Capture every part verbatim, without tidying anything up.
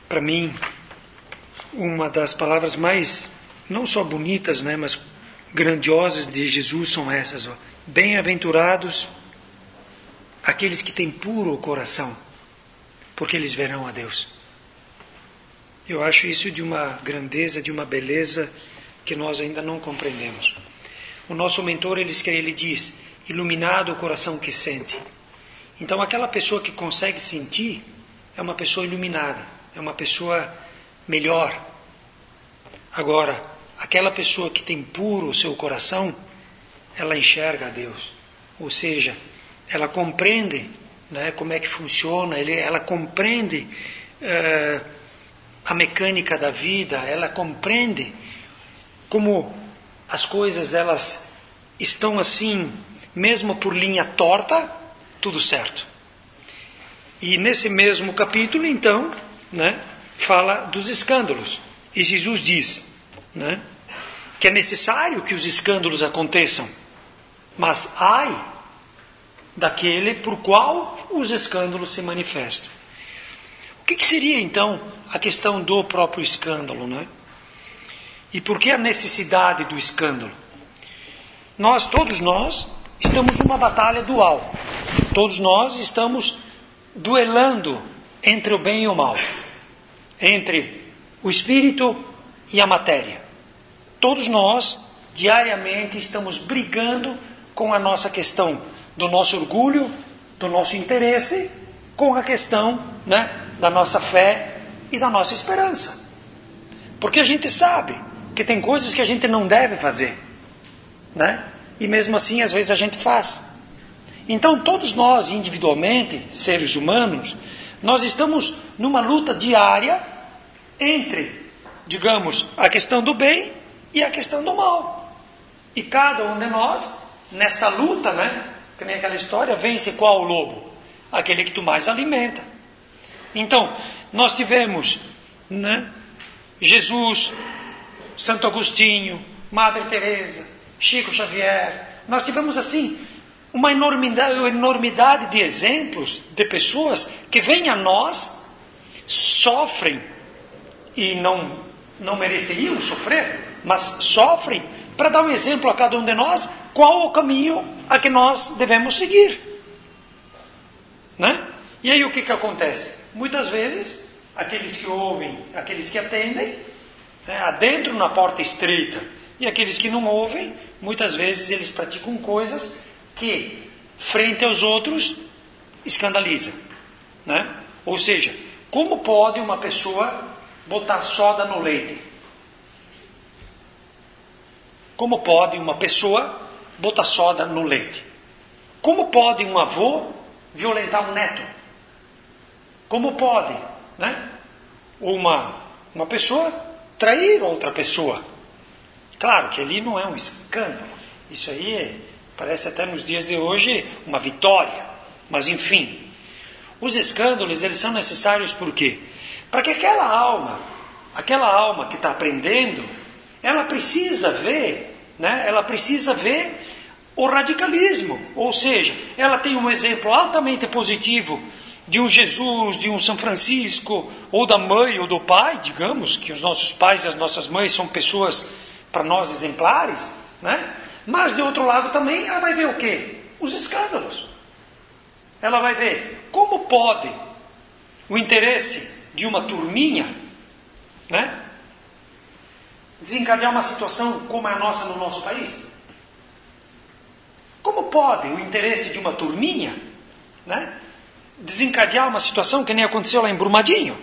para mim, uma das palavras mais, não só bonitas, né, mas grandiosas de Jesus são essas. Ó. Bem-aventurados aqueles que têm puro coração, porque eles verão a Deus. Eu acho isso de uma grandeza, de uma beleza que nós ainda não compreendemos. O nosso mentor, ele, ele diz, iluminado o coração que sente. Então, aquela pessoa que consegue sentir é uma pessoa iluminada, é uma pessoa melhor. Agora, aquela pessoa que tem puro o seu coração, ela enxerga a Deus. Ou seja, ela compreende, né, como é que funciona, ele, ela compreende uh, a mecânica da vida, ela compreende como as coisas elas estão assim, mesmo por linha torta, tudo certo. E nesse mesmo capítulo, então, né, fala dos escândalos. E Jesus diz, né, que é necessário que os escândalos aconteçam, mas ai daquele por qual os escândalos se manifestam. O que, que seria, então, a questão do próprio escândalo, né? E por que a necessidade do escândalo? Nós, todos nós, estamos numa batalha dual. Todos nós estamos duelando entre o bem e o mal, entre o espírito e a matéria. Todos nós, diariamente, estamos brigando com a nossa questão do nosso orgulho, do nosso interesse, com a questão, né, da nossa fé e da nossa esperança. Porque a gente sabe que tem coisas que a gente não deve fazer, né? E mesmo assim, às vezes, a gente faz. Então, todos nós, individualmente, seres humanos, nós estamos numa luta diária entre, digamos, a questão do bem e a questão do mal. E cada um de nós, nessa luta, né? Que nem aquela história, vence qual o lobo? Aquele que tu mais alimenta. Então, nós tivemos, né, Jesus, Santo Agostinho, Madre Teresa, Chico Xavier. Nós tivemos assim uma enormidade, uma enormidade de exemplos de pessoas que vêm a nós, sofrem e não, não mereceriam sofrer, mas sofrem para dar um exemplo a cada um de nós qual o caminho a que nós devemos seguir, né? E aí o que que acontece? Muitas vezes aqueles que ouvem, aqueles que atendem, né, adentram na porta estreita, e aqueles que não ouvem, muitas vezes eles praticam coisas que, frente aos outros, escandalizam, né? Ou seja, como pode uma pessoa botar soda no leite? Como pode uma pessoa botar soda no leite? Como pode um avô violentar um neto? Como pode, né, uma, uma pessoa trair outra pessoa? Claro que ali não é um escândalo. Isso aí é, parece até nos dias de hoje uma vitória. Mas enfim, os escândalos, eles são necessários por quê? Para que aquela alma, aquela alma que está aprendendo, ela precisa ver, né, ela precisa ver o radicalismo. Ou seja, ela tem um exemplo altamente positivo de um Jesus, de um São Francisco, ou da mãe ou do pai, digamos, que os nossos pais e as nossas mães são pessoas para nós exemplares, né? Mas de outro lado também ela vai ver o quê? Os escândalos. Ela vai ver como pode o interesse de uma turminha, né, desencadear uma situação como é a nossa no nosso país. Como pode o interesse de uma turminha, né, desencadear uma situação que nem aconteceu lá em Brumadinho?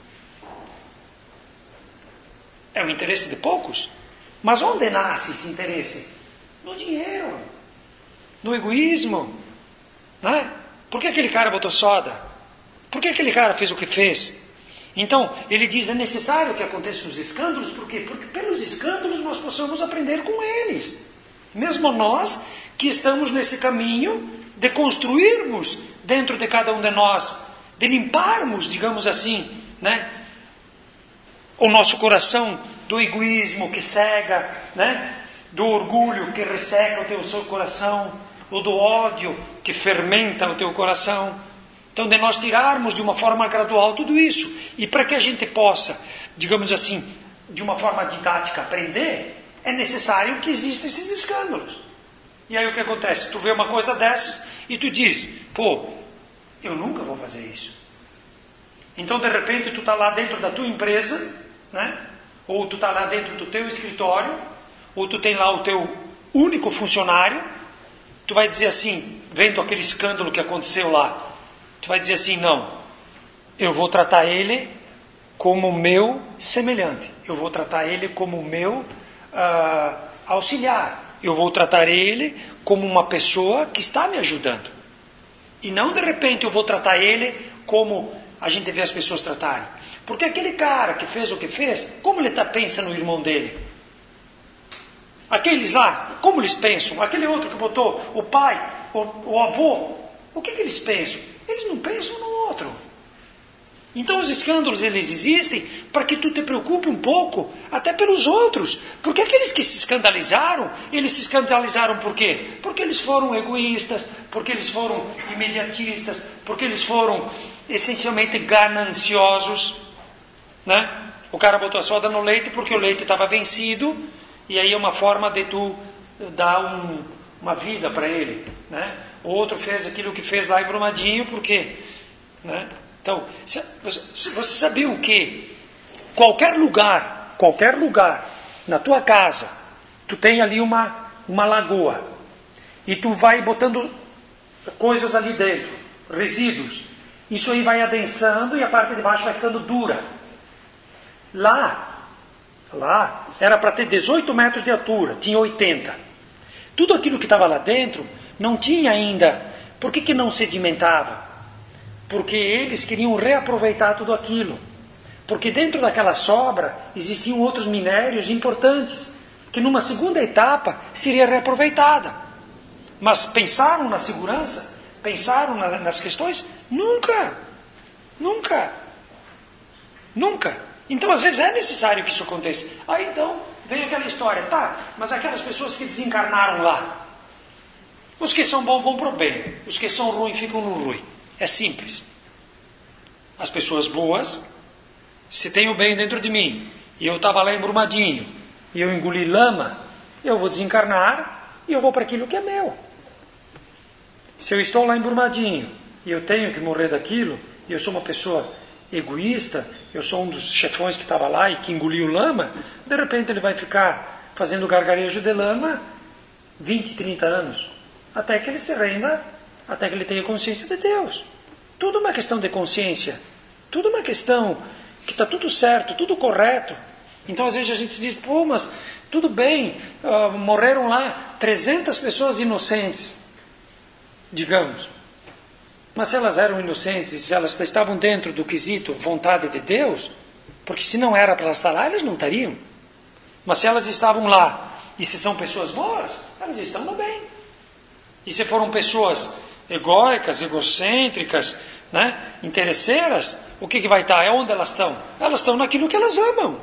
É o interesse de poucos. Mas onde nasce esse interesse? No dinheiro, no egoísmo, né? Por que aquele cara botou soda? Por que aquele cara fez o que fez? Então, ele diz, é necessário que aconteçam os escândalos, por quê? Porque pelos escândalos nós possamos aprender com eles. Mesmo nós que estamos nesse caminho de construirmos dentro de cada um de nós, de limparmos, digamos assim, né, o nosso coração do egoísmo que cega, né, do orgulho que resseca o teu seu coração, ou do ódio que fermenta o teu coração. Então, de nós tirarmos de uma forma gradual tudo isso. E para que a gente possa, digamos assim, de uma forma didática aprender, é necessário que existam esses escândalos. E aí o que acontece? Tu vê uma coisa dessas e tu diz, pô, eu nunca vou fazer isso. Então, de repente, tu está lá dentro da tua empresa, né? Ou tu está lá dentro do teu escritório, ou tu tem lá o teu único funcionário, tu vai dizer assim, vendo aquele escândalo que aconteceu lá, tu vai dizer assim, não, eu vou tratar ele como meu semelhante, eu vou tratar ele como meu uh, auxiliar, eu vou tratar ele como uma pessoa que está me ajudando. E não de repente eu vou tratar ele como a gente vê as pessoas tratarem. Porque aquele cara que fez o que fez, como ele tá, pensa no irmão dele? Aqueles lá, como eles pensam? Aquele outro que botou o pai, o, o avô, o que, que eles pensam? Eles não pensam no outro. Então os escândalos, eles existem para que tu te preocupe um pouco, até pelos outros. Porque aqueles que se escandalizaram, eles se escandalizaram por quê? Porque eles foram egoístas, porque eles foram imediatistas, porque eles foram essencialmente gananciosos, né? O cara botou a soda no leite porque o leite estava vencido, e aí é uma forma de tu dar um, uma vida para ele, né? O outro fez aquilo que fez lá em Brumadinho, porque, né? Então, você sabia o que? Qualquer lugar, qualquer lugar, na tua casa, tu tem ali uma, uma lagoa, e tu vai botando coisas ali dentro, resíduos, isso aí vai adensando e a parte de baixo vai ficando dura. Lá, lá, era para ter dezoito metros de altura, tinha oitenta. Tudo aquilo que estava lá dentro não tinha ainda. Por que, que não sedimentava? Porque eles queriam reaproveitar tudo aquilo. Porque dentro daquela sobra existiam outros minérios importantes, que numa segunda etapa seria reaproveitada. Mas pensaram na segurança? Pensaram na, nas questões? Nunca! Nunca! Nunca! Então, às vezes, é necessário que isso aconteça. Aí, então, vem aquela história, tá, mas aquelas pessoas que desencarnaram lá, os que são bons vão para o bem, os que são ruins ficam no ruim. É simples. As pessoas boas, se tem o bem dentro de mim, e eu estava lá em Brumadinho, e eu engoli lama, eu vou desencarnar, e eu vou para aquilo que é meu. Se eu estou lá em Brumadinho, e eu tenho que morrer daquilo, e eu sou uma pessoa egoísta, eu sou um dos chefões que estava lá e que engoliu lama, de repente ele vai ficar fazendo gargarejo de lama vinte, trinta anos, até que ele se renda, até que ele tenha consciência de Deus. Tudo uma questão de consciência, tudo uma questão que está tudo certo, tudo correto. Então às vezes a gente diz, pô, mas tudo bem, uh, morreram lá trezentas pessoas inocentes, digamos. Mas se elas eram inocentes, se elas estavam dentro do quesito vontade de Deus, porque se não era para elas estar lá, elas não estariam. Mas se elas estavam lá, e se são pessoas boas, elas estão no bem. E se foram pessoas egóicas, egocêntricas, né, interesseiras, o que, que vai estar? É onde elas estão? Elas estão naquilo que elas amam.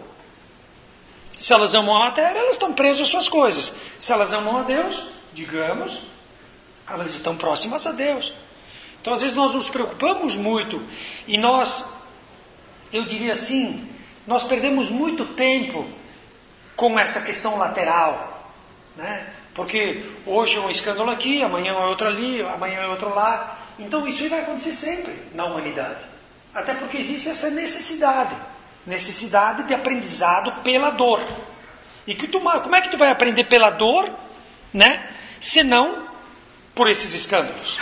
Se elas amam a matéria, elas estão presas às suas coisas. Se elas amam a Deus, digamos, elas estão próximas a Deus. Então, às vezes, nós nos preocupamos muito e nós, eu diria assim, nós perdemos muito tempo com essa questão lateral, né? Porque hoje é um escândalo aqui, amanhã é outro ali, amanhã é outro lá. Então, isso vai acontecer sempre na humanidade. Até porque existe essa necessidade, necessidade de aprendizado pela dor. E que tu, como é que tu vai aprender pela dor, né? Se não por esses escândalos?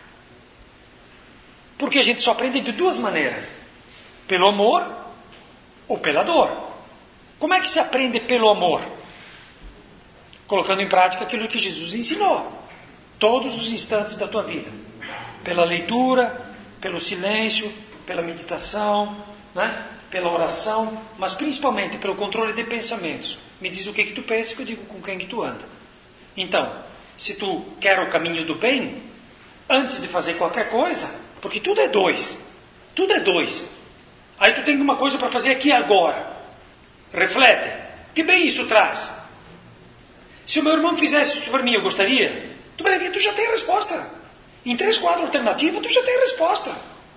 Porque a gente só aprende de duas maneiras. Pelo amor ou pela dor. Como é que se aprende pelo amor? Colocando em prática aquilo que Jesus ensinou. Todos os instantes da tua vida. Pela leitura, pelo silêncio, pela meditação, né? Pela oração, mas principalmente pelo controle de pensamentos. Me diz o que, que tu pensa que eu digo com quem que tu anda. Então, se tu quer o caminho do bem, antes de fazer qualquer coisa, porque tudo é dois. Tudo é dois. Aí tu tem uma coisa para fazer aqui agora. Reflete. Que bem isso traz? Se o meu irmão fizesse isso para mim, eu gostaria? Tu vai ver, tu já tem a resposta. Em três, quatro alternativas, tu já tem a resposta.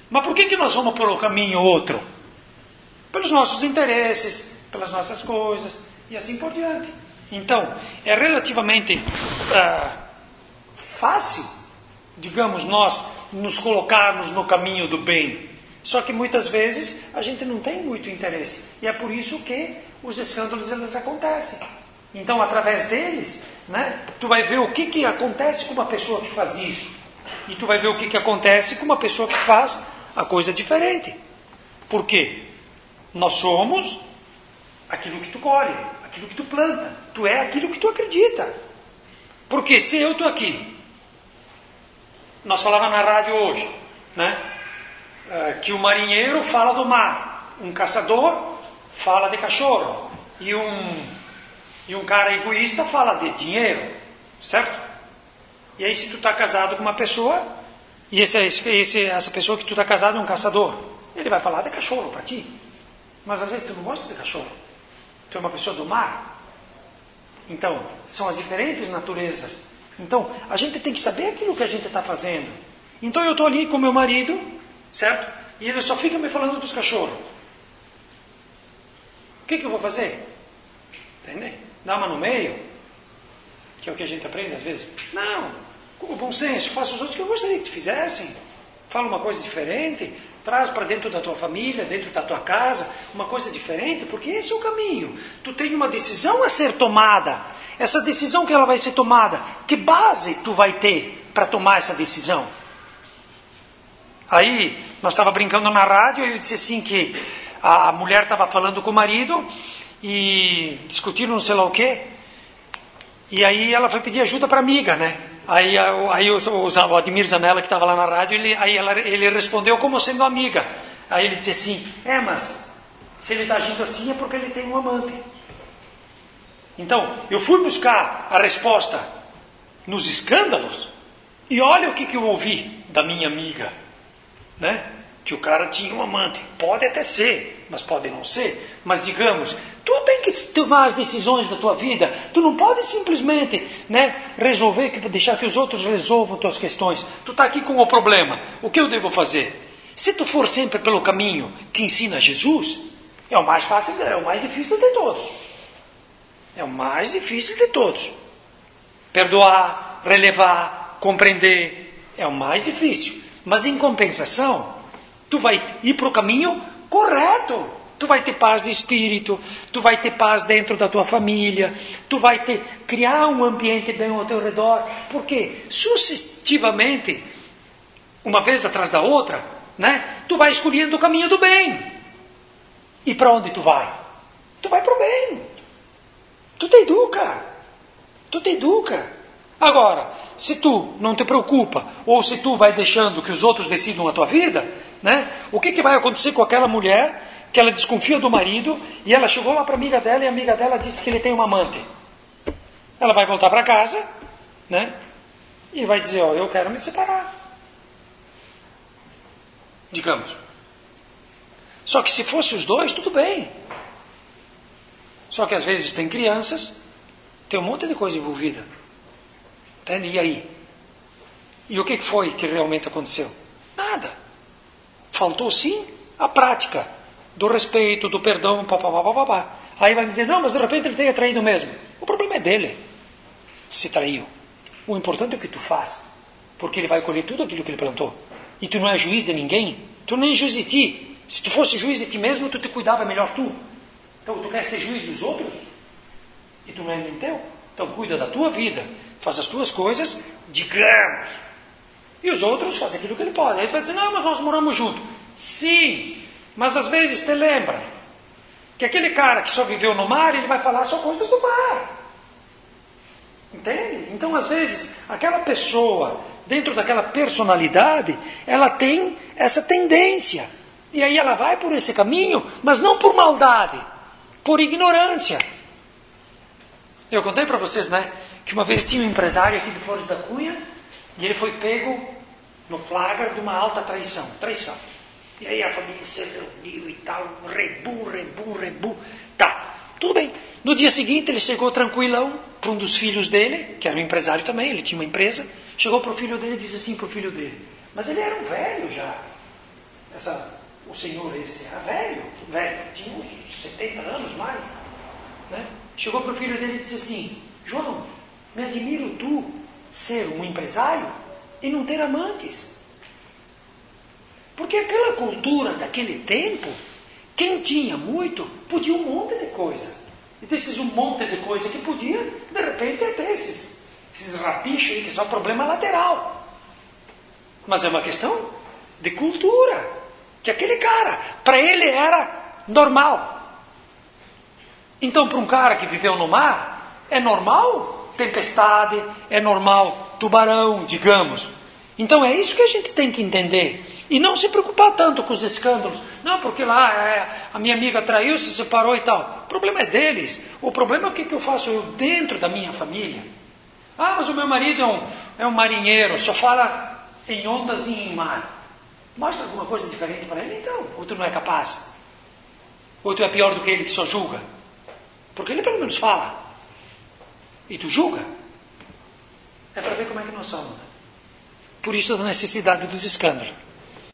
Mas por que, que nós vamos por um caminho outro? Pelos nossos interesses, pelas nossas coisas, e assim por diante. Então, é relativamente uh, fácil, digamos, nós nos colocarmos no caminho do bem. Só que muitas vezes a gente não tem muito interesse. E é por isso que os escândalos eles acontecem. Então, através deles, né, tu vai ver o que, que acontece com uma pessoa que faz isso. E tu vai ver o que, que acontece com uma pessoa que faz a coisa diferente. Por quê? Nós somos aquilo que tu colhe, aquilo que tu planta. Tu é aquilo que tu acredita. Porque se eu estou aqui, nós falávamos na rádio hoje, né, que o marinheiro fala do mar, um caçador fala de cachorro, e um, e um cara egoísta fala de dinheiro, certo? E aí se tu está casado com uma pessoa, e esse, esse, essa pessoa que tu está casado é um caçador, ele vai falar de cachorro para ti. Mas às vezes tu não gosta de cachorro. Tu é uma pessoa do mar. Então, são as diferentes naturezas. Então, a gente tem que saber aquilo que a gente está fazendo. Então eu estou ali com meu marido, certo? E ele só fica me falando dos cachorros. O que, que eu vou fazer? Entende? Dá uma no meio, que é o que a gente aprende às vezes. Não, com o bom senso, faça os outros que eu gostaria que te fizessem. Fala uma coisa diferente, traz para dentro da tua família, dentro da tua casa, uma coisa diferente, porque esse é o caminho. Tu tem uma decisão a ser tomada. Essa decisão que ela vai ser tomada, que base tu vai ter para tomar essa decisão? Aí, nós estávamos brincando na rádio, e eu disse assim que a mulher estava falando com o marido, e discutiram não sei lá o quê, e aí ela foi pedir ajuda para a amiga, né? Aí, aí o, o, o Admir Zanella, que estava lá na rádio, ele, aí ela, ele respondeu como sendo amiga. Aí ele disse assim, é, mas se ele está agindo assim é porque ele tem um amante. Então, eu fui buscar a resposta nos escândalos, e olha o que, que eu ouvi da minha amiga, né? Que o cara tinha um amante. Pode até ser, mas pode não ser. Mas digamos, tu tem que tomar as decisões da tua vida. Tu não pode simplesmente, né, resolver, deixar que os outros resolvam tuas questões. Tu está aqui com o problema. O que eu devo fazer? Se tu for sempre pelo caminho que ensina Jesus, é o mais fácil, é o mais difícil de todos. É o mais difícil de todos. Perdoar, relevar, compreender, é o mais difícil. Mas em compensação, tu vai ir para o caminho correto. Tu vai ter paz de espírito, tu vai ter paz dentro da tua família, tu vai ter, criar um ambiente bem ao teu redor, porque sucessivamente, uma vez atrás da outra, né, tu vai escolhendo o caminho do bem. E para onde tu vai? Tu vai para o bem. Tu te educa. Tu te educa. Agora, se tu não te preocupa, ou se tu vai deixando que os outros decidam a tua vida, né, o que, que vai acontecer com aquela mulher que ela desconfia do marido, e ela chegou lá para a amiga dela, e a amiga dela disse que ele tem uma amante. Ela vai voltar para casa, né, e vai dizer, ó, eu quero me separar. Digamos. Só que se fosse os dois, tudo bem. Só que às vezes tem crianças, tem um monte de coisa envolvida. Entende? E aí? E o que foi que realmente aconteceu? Nada. Faltou sim a prática do respeito, do perdão, papapá, papapá. Aí vai dizer, não, mas de repente ele tenha traído mesmo. O problema é dele, se traiu. O importante é o que tu faz, porque ele vai colher tudo aquilo que ele plantou. E tu não é juiz de ninguém, tu nem é juiz de ti. Se tu fosse juiz de ti mesmo, tu te cuidava melhor tu. Então tu quer ser juiz dos outros? E tu não é nem teu? Então cuida da tua vida, faz as tuas coisas, digamos. E os outros fazem aquilo que ele pode. Aí tu vai dizer, não, mas nós moramos juntos. Sim, mas às vezes te lembra que aquele cara que só viveu no mar, ele vai falar só coisas do mar. Entende? Então às vezes aquela pessoa, dentro daquela personalidade, ela tem essa tendência. E aí ela vai por esse caminho, mas não por maldade, por ignorância. Eu contei para vocês, né, que uma vez tinha um empresário aqui de Flores da Cunha, e ele foi pego no flagra de uma alta traição. Traição. E aí a família se reuniu e tal, rebu, rebu, rebu. Tá, tudo bem. No dia seguinte ele chegou tranquilão para um dos filhos dele, que era um empresário também, ele tinha uma empresa. Chegou para o filho dele e disse assim para o filho dele, mas ele era um velho já. essa, o senhor esse era velho, velho, tinha uns setenta anos mais, né? Chegou para o filho dele e disse assim: João, me admiro tu ser um empresário e não ter amantes. Porque aquela cultura daquele tempo, quem tinha muito, podia um monte de coisa. E desses um monte de coisa que podia, de repente até esses, esses rapichos aí, que são problema lateral. Mas é uma questão de cultura. Que aquele cara, para ele era normal. Então, para um cara que viveu no mar, é normal tempestade, é normal tubarão, digamos. Então é isso que a gente tem que entender. E não se preocupar tanto com os escândalos. Não, porque lá é, a minha amiga traiu, se separou e tal. O problema é deles. O problema é o que, que eu faço eu dentro da minha família. Ah, mas o meu marido é um, é um marinheiro, só fala em ondas e em mar. Mostra alguma coisa diferente para ele, então. Ou tu não é capaz. Ou tu é pior do que ele que só julga. Porque ele pelo menos fala. E tu julga. É para ver como é que nós somos. Por isso a necessidade dos escândalos.